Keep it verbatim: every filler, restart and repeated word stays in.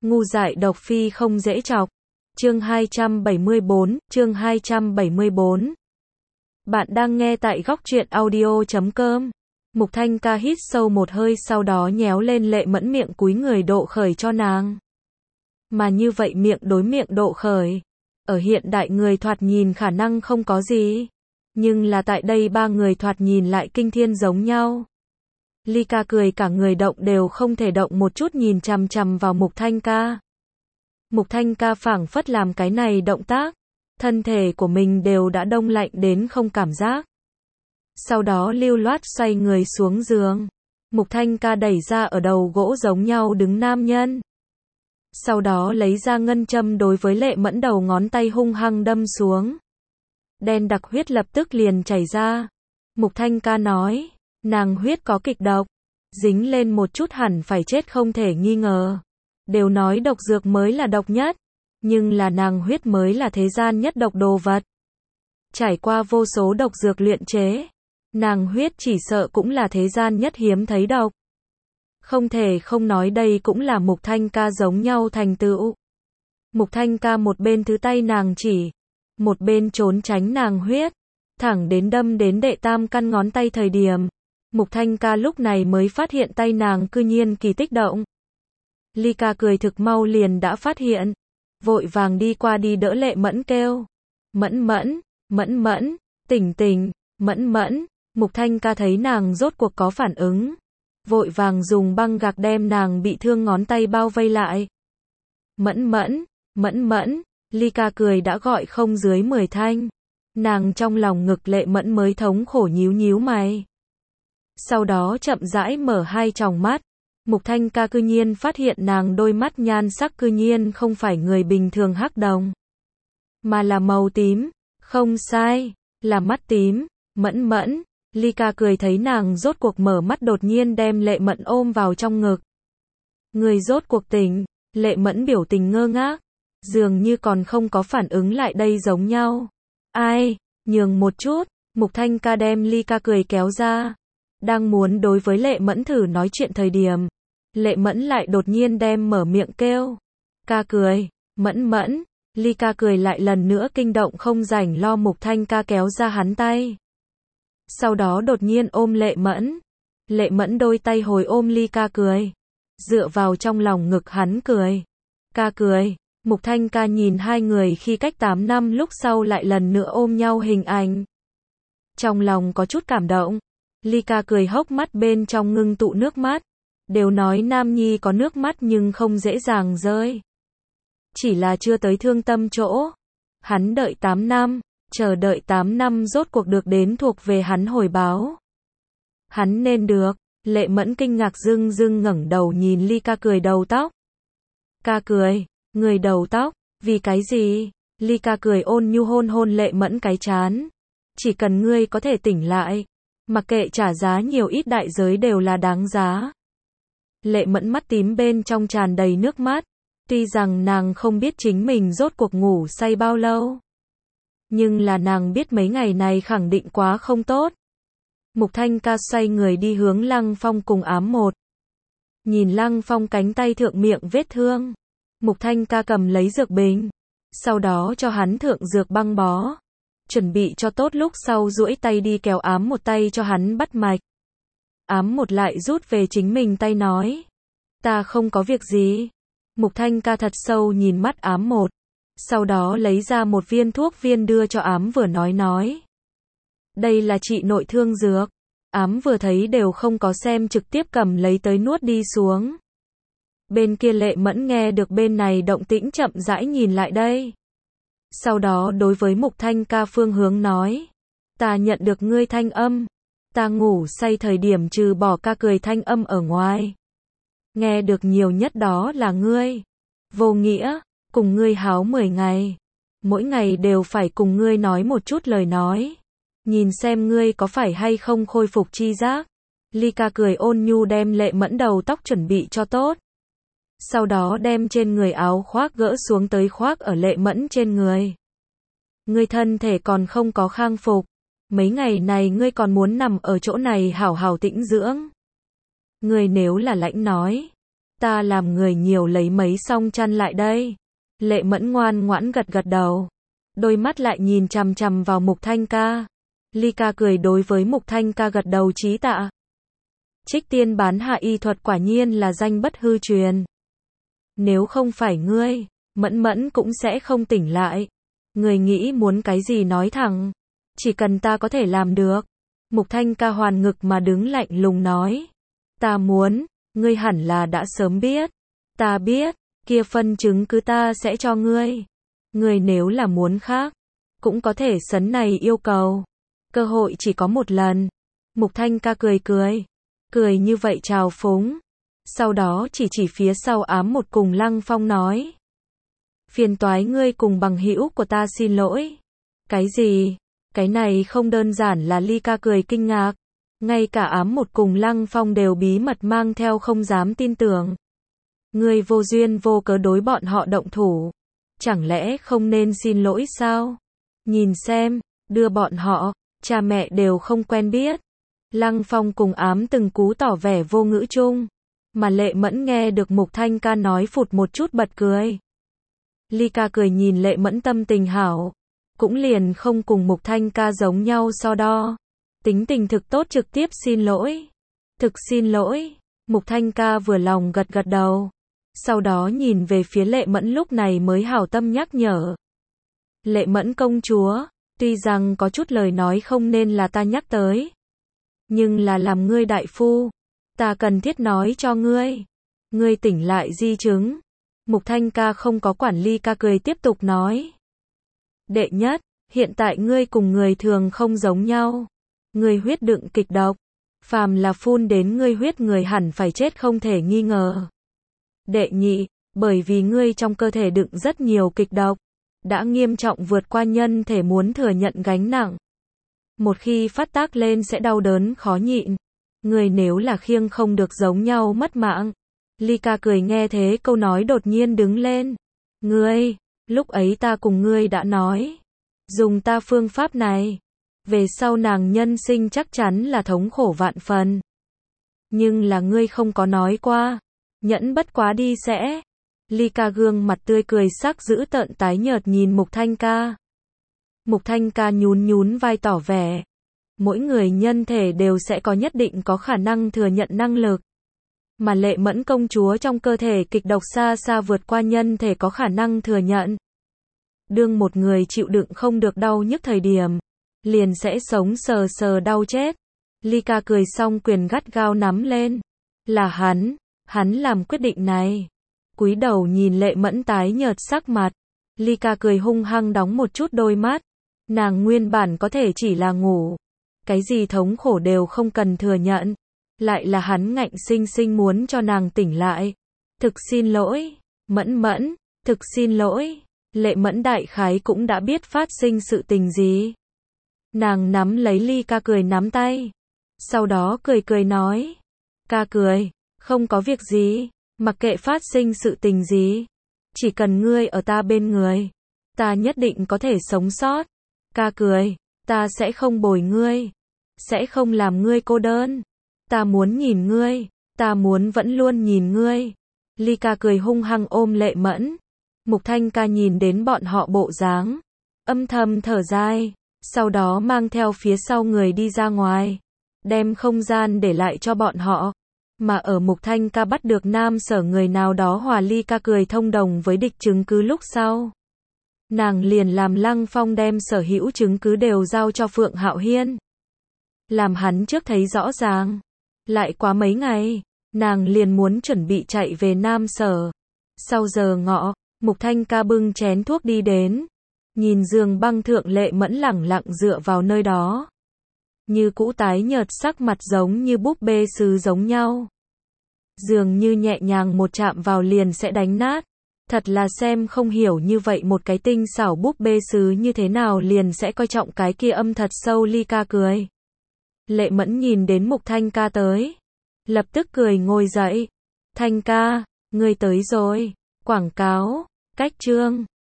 Ngu dại độc phi không dễ chọc. Chương hai trăm bảy mươi bốn, chương hai trăm bảy mươi bốn. Bạn đang nghe tại góc truyện audio chấm com. Mục Thanh Ca hít sâu một hơi, sau đó nhéo lên Lệ Mẫn miệng, cúi người độ khởi cho nàng. Mà như vậy miệng đối miệng độ khởi, ở hiện đại người thoạt nhìn khả năng không có gì, nhưng là tại đây ba người thoạt nhìn lại kinh thiên giống nhau. Ly Ca cười cả người động đều không thể động một chút, nhìn chằm chằm vào Mục Thanh Ca. Mục Thanh Ca phảng phất làm cái này động tác, thân thể của mình đều đã đông lạnh đến không cảm giác. Sau đó lưu loát xoay người xuống giường. Mục Thanh Ca đẩy ra ở đầu gỗ giống nhau đứng nam nhân. Sau đó lấy ra ngân châm đối với Lệ Mẫn đầu ngón tay hung hăng đâm xuống. Đen đặc huyết lập tức liền chảy ra. Mục Thanh Ca nói, nàng huyết có kịch độc, dính lên một chút hẳn phải chết không thể nghi ngờ. Đều nói độc dược mới là độc nhất, nhưng là nàng huyết mới là thế gian nhất độc đồ vật. Trải qua vô số độc dược luyện chế, nàng huyết chỉ sợ cũng là thế gian nhất hiếm thấy độc. Không thể không nói đây cũng là Mục Thanh Ca giống nhau thành tựu. Mục Thanh Ca một bên thứ tay nàng chỉ, một bên trốn tránh nàng huyết, thẳng đến đâm đến đệ tam căn ngón tay thời điểm. Mục Thanh Ca lúc này mới phát hiện tay nàng cư nhiên kỳ tích động. Ly Ca cười thực mau liền đã phát hiện, vội vàng đi qua đi đỡ Lệ Mẫn kêu. Mẫn mẫn, mẫn mẫn, tỉnh tỉnh, mẫn mẫn. Mục Thanh Ca thấy nàng rốt cuộc có phản ứng, vội vàng dùng băng gạc đem nàng bị thương ngón tay bao vây lại. Mẫn mẫn, mẫn mẫn, Ly Ca cười đã gọi không dưới mười thanh. Nàng trong lòng ngực Lệ Mẫn mới thống khổ nhíu nhíu mày. Sau đó chậm rãi mở hai tròng mắt. Mục Thanh Ca cư nhiên phát hiện nàng đôi mắt nhan sắc cư nhiên không phải người bình thường hắc đồng, mà là màu tím. Không sai, là mắt tím. Mẫn mẫn, Ly Ca cười thấy nàng rốt cuộc mở mắt, đột nhiên đem Lệ Mẫn ôm vào trong ngực. Người rốt cuộc tỉnh. Lệ Mẫn biểu tình ngơ ngác, dường như còn không có phản ứng lại đây giống nhau. Ai, nhường một chút. Mục Thanh Ca đem Ly Ca cười kéo ra, đang muốn đối với Lệ Mẫn thử nói chuyện thời điểm, Lệ Mẫn lại đột nhiên đem mở miệng kêu. Ca cười, mẫn mẫn. Ly Ca cười lại lần nữa kinh động, không rảnh lo Mục Thanh Ca kéo ra hắn tay. Sau đó đột nhiên ôm Lệ Mẫn. Lệ Mẫn đôi tay hồi ôm Ly Ca cười, dựa vào trong lòng ngực hắn cười. Ca cười. Mục Thanh Ca nhìn hai người khi cách tám năm lúc sau lại lần nữa ôm nhau hình ảnh, trong lòng có chút cảm động. Ly Ca cười hốc mắt bên trong ngưng tụ nước mắt. Đều nói nam nhi có nước mắt nhưng không dễ dàng rơi, chỉ là chưa tới thương tâm chỗ. Hắn đợi tám năm, chờ đợi tám năm rốt cuộc được đến thuộc về hắn hồi báo. Hắn nên được. Lệ Mẫn kinh ngạc dưng dưng ngẩng đầu nhìn Ly Ca cười đầu tóc. Ca cười, người đầu tóc, vì cái gì? Ly Ca cười ôn nhu hôn hôn Lệ Mẫn cái trán. Chỉ cần ngươi có thể tỉnh lại, mặc kệ trả giá nhiều ít đại giới đều là đáng giá. Lệ Mẫn mắt tím bên trong tràn đầy nước mắt. Tuy rằng nàng không biết chính mình rốt cuộc ngủ say bao lâu, nhưng là nàng biết mấy ngày này khẳng định quá không tốt. Mục Thanh Ca xoay người đi hướng Lăng Phong cùng Ám Một. Nhìn Lăng Phong cánh tay thượng miệng vết thương, Mục Thanh Ca cầm lấy dược bình, sau đó cho hắn thượng dược băng bó, chuẩn bị cho tốt lúc sau duỗi tay đi kéo Ám Một tay cho hắn bắt mạch. Ám Một lại rút về chính mình tay nói, ta không có việc gì. Mục Thanh Ca thật sâu nhìn mắt Ám Một, sau đó lấy ra một viên thuốc viên đưa cho Ám Vừa, nói nói, đây là trị nội thương dược. Ám Vừa thấy đều không có xem, trực tiếp cầm lấy tới nuốt đi xuống. Bên kia Lệ Mẫn nghe được bên này động tĩnh chậm rãi nhìn lại đây. Sau đó đối với Mục Thanh Ca phương hướng nói, ta nhận được ngươi thanh âm. Ta ngủ say thời điểm trừ bỏ ca cười thanh âm ở ngoài, nghe được nhiều nhất đó là ngươi. Vô nghĩa, cùng ngươi háo mười ngày, mỗi ngày đều phải cùng ngươi nói một chút lời nói, nhìn xem ngươi có phải hay không khôi phục chi giác. Ly Ca cười ôn nhu đem Lệ Mẫn đầu tóc chuẩn bị cho tốt, sau đó đem trên người áo khoác gỡ xuống tới khoác ở Lệ Mẫn trên người. Ngươi thân thể còn không có khang phục, mấy ngày này ngươi còn muốn nằm ở chỗ này hảo hảo tĩnh dưỡng. Ngươi nếu là lãnh nói, Ta làm người nhiều lấy mấy song chăn lại đây. Lệ Mẫn ngoan ngoãn gật gật đầu. Đôi mắt lại nhìn chằm chằm vào Mục Thanh Ca. Ly Ca cười đối với Mục Thanh Ca gật đầu chí tạ. Trích tiên bán hạ y thuật quả nhiên là danh bất hư truyền. Nếu không phải ngươi, Mẫn Mẫn cũng sẽ không tỉnh lại. Người nghĩ muốn cái gì nói thẳng. Chỉ cần ta có thể làm được. Mục Thanh Ca hoàn ngực mà đứng lạnh lùng nói. Ta muốn, ngươi hẳn là đã sớm biết. Ta biết, kia phân chứng cứ ta sẽ cho ngươi. Ngươi nếu là muốn khác, cũng có thể sấn này yêu cầu. Cơ hội chỉ có một lần. Mục Thanh Ca cười cười. Cười như vậy trào phúng. Sau đó chỉ chỉ phía sau ám một cùng Lăng Phong nói. Phiền toái ngươi cùng bằng hữu của ta xin lỗi. Cái gì? Cái này không đơn giản là Ly Ca cười kinh ngạc. Ngay cả ám một cùng Lăng Phong đều bí mật mang theo không dám tin tưởng. Ngươi vô duyên vô cớ đối bọn họ động thủ. Chẳng lẽ không nên xin lỗi sao? Nhìn xem, đưa bọn họ, cha mẹ đều không quen biết. Lăng Phong cùng ám từng cú tỏ vẻ vô ngữ chung. Mà Lệ Mẫn nghe được Mục Thanh Ca nói phụt một chút bật cười. Ly Ca cười nhìn Lệ Mẫn tâm tình hảo. Cũng liền không cùng Mục Thanh Ca giống nhau so đo. Tính tình thực tốt trực tiếp xin lỗi. Thực xin lỗi. Mục Thanh Ca vừa lòng gật gật đầu. Sau đó nhìn về phía Lệ Mẫn lúc này mới hảo tâm nhắc nhở. Lệ Mẫn công chúa, tuy rằng có chút lời nói không nên là ta nhắc tới. Nhưng là làm ngươi đại phu. Ta cần thiết nói cho ngươi. Ngươi tỉnh lại di chứng. Mục Thanh Ca không có quản Ly Ca cười tiếp tục nói. Đệ nhất, hiện tại ngươi cùng người thường không giống nhau. Ngươi huyết đựng kịch độc. Phàm là phun đến ngươi huyết người hẳn phải chết không thể nghi ngờ. Đệ nhị, bởi vì ngươi trong cơ thể đựng rất nhiều kịch độc. Đã nghiêm trọng vượt qua nhân thể muốn thừa nhận gánh nặng. Một khi phát tác lên sẽ đau đớn khó nhịn. Ngươi nếu là khiêng không được giống nhau mất mạng. Ly Ca cười nghe thế câu nói đột nhiên đứng lên. Ngươi, lúc ấy ta cùng ngươi đã nói. Dùng ta phương pháp này. Về sau nàng nhân sinh chắc chắn là thống khổ vạn phần. Nhưng là ngươi không có nói qua. Nhẫn bất quá đi sẽ. Ly Ca gương mặt tươi cười sắc giữ tợn tái nhợt nhìn Mục Thanh Ca. Mục Thanh Ca nhún nhún vai tỏ vẻ. Mỗi người nhân thể đều sẽ có nhất định có khả năng thừa nhận năng lực. Mà Lệ Mẫn công chúa trong cơ thể kịch độc xa xa vượt qua nhân thể có khả năng thừa nhận. Đương một người chịu đựng không được đau nhức thời điểm, liền sẽ sống sờ sờ đau chết. Ly Ca cười xong quyền gắt gao nắm lên. Là hắn, hắn làm quyết định này. Cúi đầu nhìn Lệ Mẫn tái nhợt sắc mặt. Ly Ca cười hung hăng đóng một chút đôi mắt. Nàng nguyên bản có thể chỉ là ngủ. Cái gì thống khổ đều không cần thừa nhận. Lại là hắn ngạnh sinh sinh muốn cho nàng tỉnh lại. Thực xin lỗi, Mẫn Mẫn, thực xin lỗi. Lệ Mẫn đại khái cũng đã biết phát sinh sự tình gì. Nàng nắm lấy Ly Ca cười nắm tay. Sau đó cười cười nói. Ca cười, không có việc gì, mặc kệ phát sinh sự tình gì. Chỉ cần ngươi ở ta bên người, ta nhất định có thể sống sót. Ca cười, ta sẽ không bồi ngươi. Sẽ không làm ngươi cô đơn. Ta muốn nhìn ngươi, ta muốn vẫn luôn nhìn ngươi. Ly Ca cười hung hăng ôm Lệ Mẫn. Mục Thanh Ca nhìn đến bọn họ bộ dáng, âm thầm thở dài, sau đó mang theo phía sau người đi ra ngoài, đem không gian để lại cho bọn họ. Mà ở Mục Thanh Ca bắt được Nam Sở người nào đó hòa Ly Ca cười thông đồng với địch chứng cứ lúc sau. Nàng liền làm Lăng Phong đem sở hữu chứng cứ đều giao cho Phượng Hạo Hiên. Làm hắn trước thấy rõ ràng. Lại quá mấy ngày, nàng liền muốn chuẩn bị chạy về Nam Sở. Sau giờ ngọ, Mục Thanh Ca bưng chén thuốc đi đến. Nhìn giường băng thượng Lệ Mẫn lẳng lặng dựa vào nơi đó. Như cũ tái nhợt sắc mặt giống như búp bê sứ giống nhau. Dường như nhẹ nhàng một chạm vào liền sẽ đánh nát. Thật là xem không hiểu như vậy một cái tinh xảo búp bê sứ như thế nào liền sẽ coi trọng cái kia âm thật sâu. Ly Ca cười. Lệ Mẫn nhìn đến Mục Thanh Ca tới. Lập tức cười ngồi dậy. Thanh ca, ngươi tới rồi. Quảng cáo, cách chương.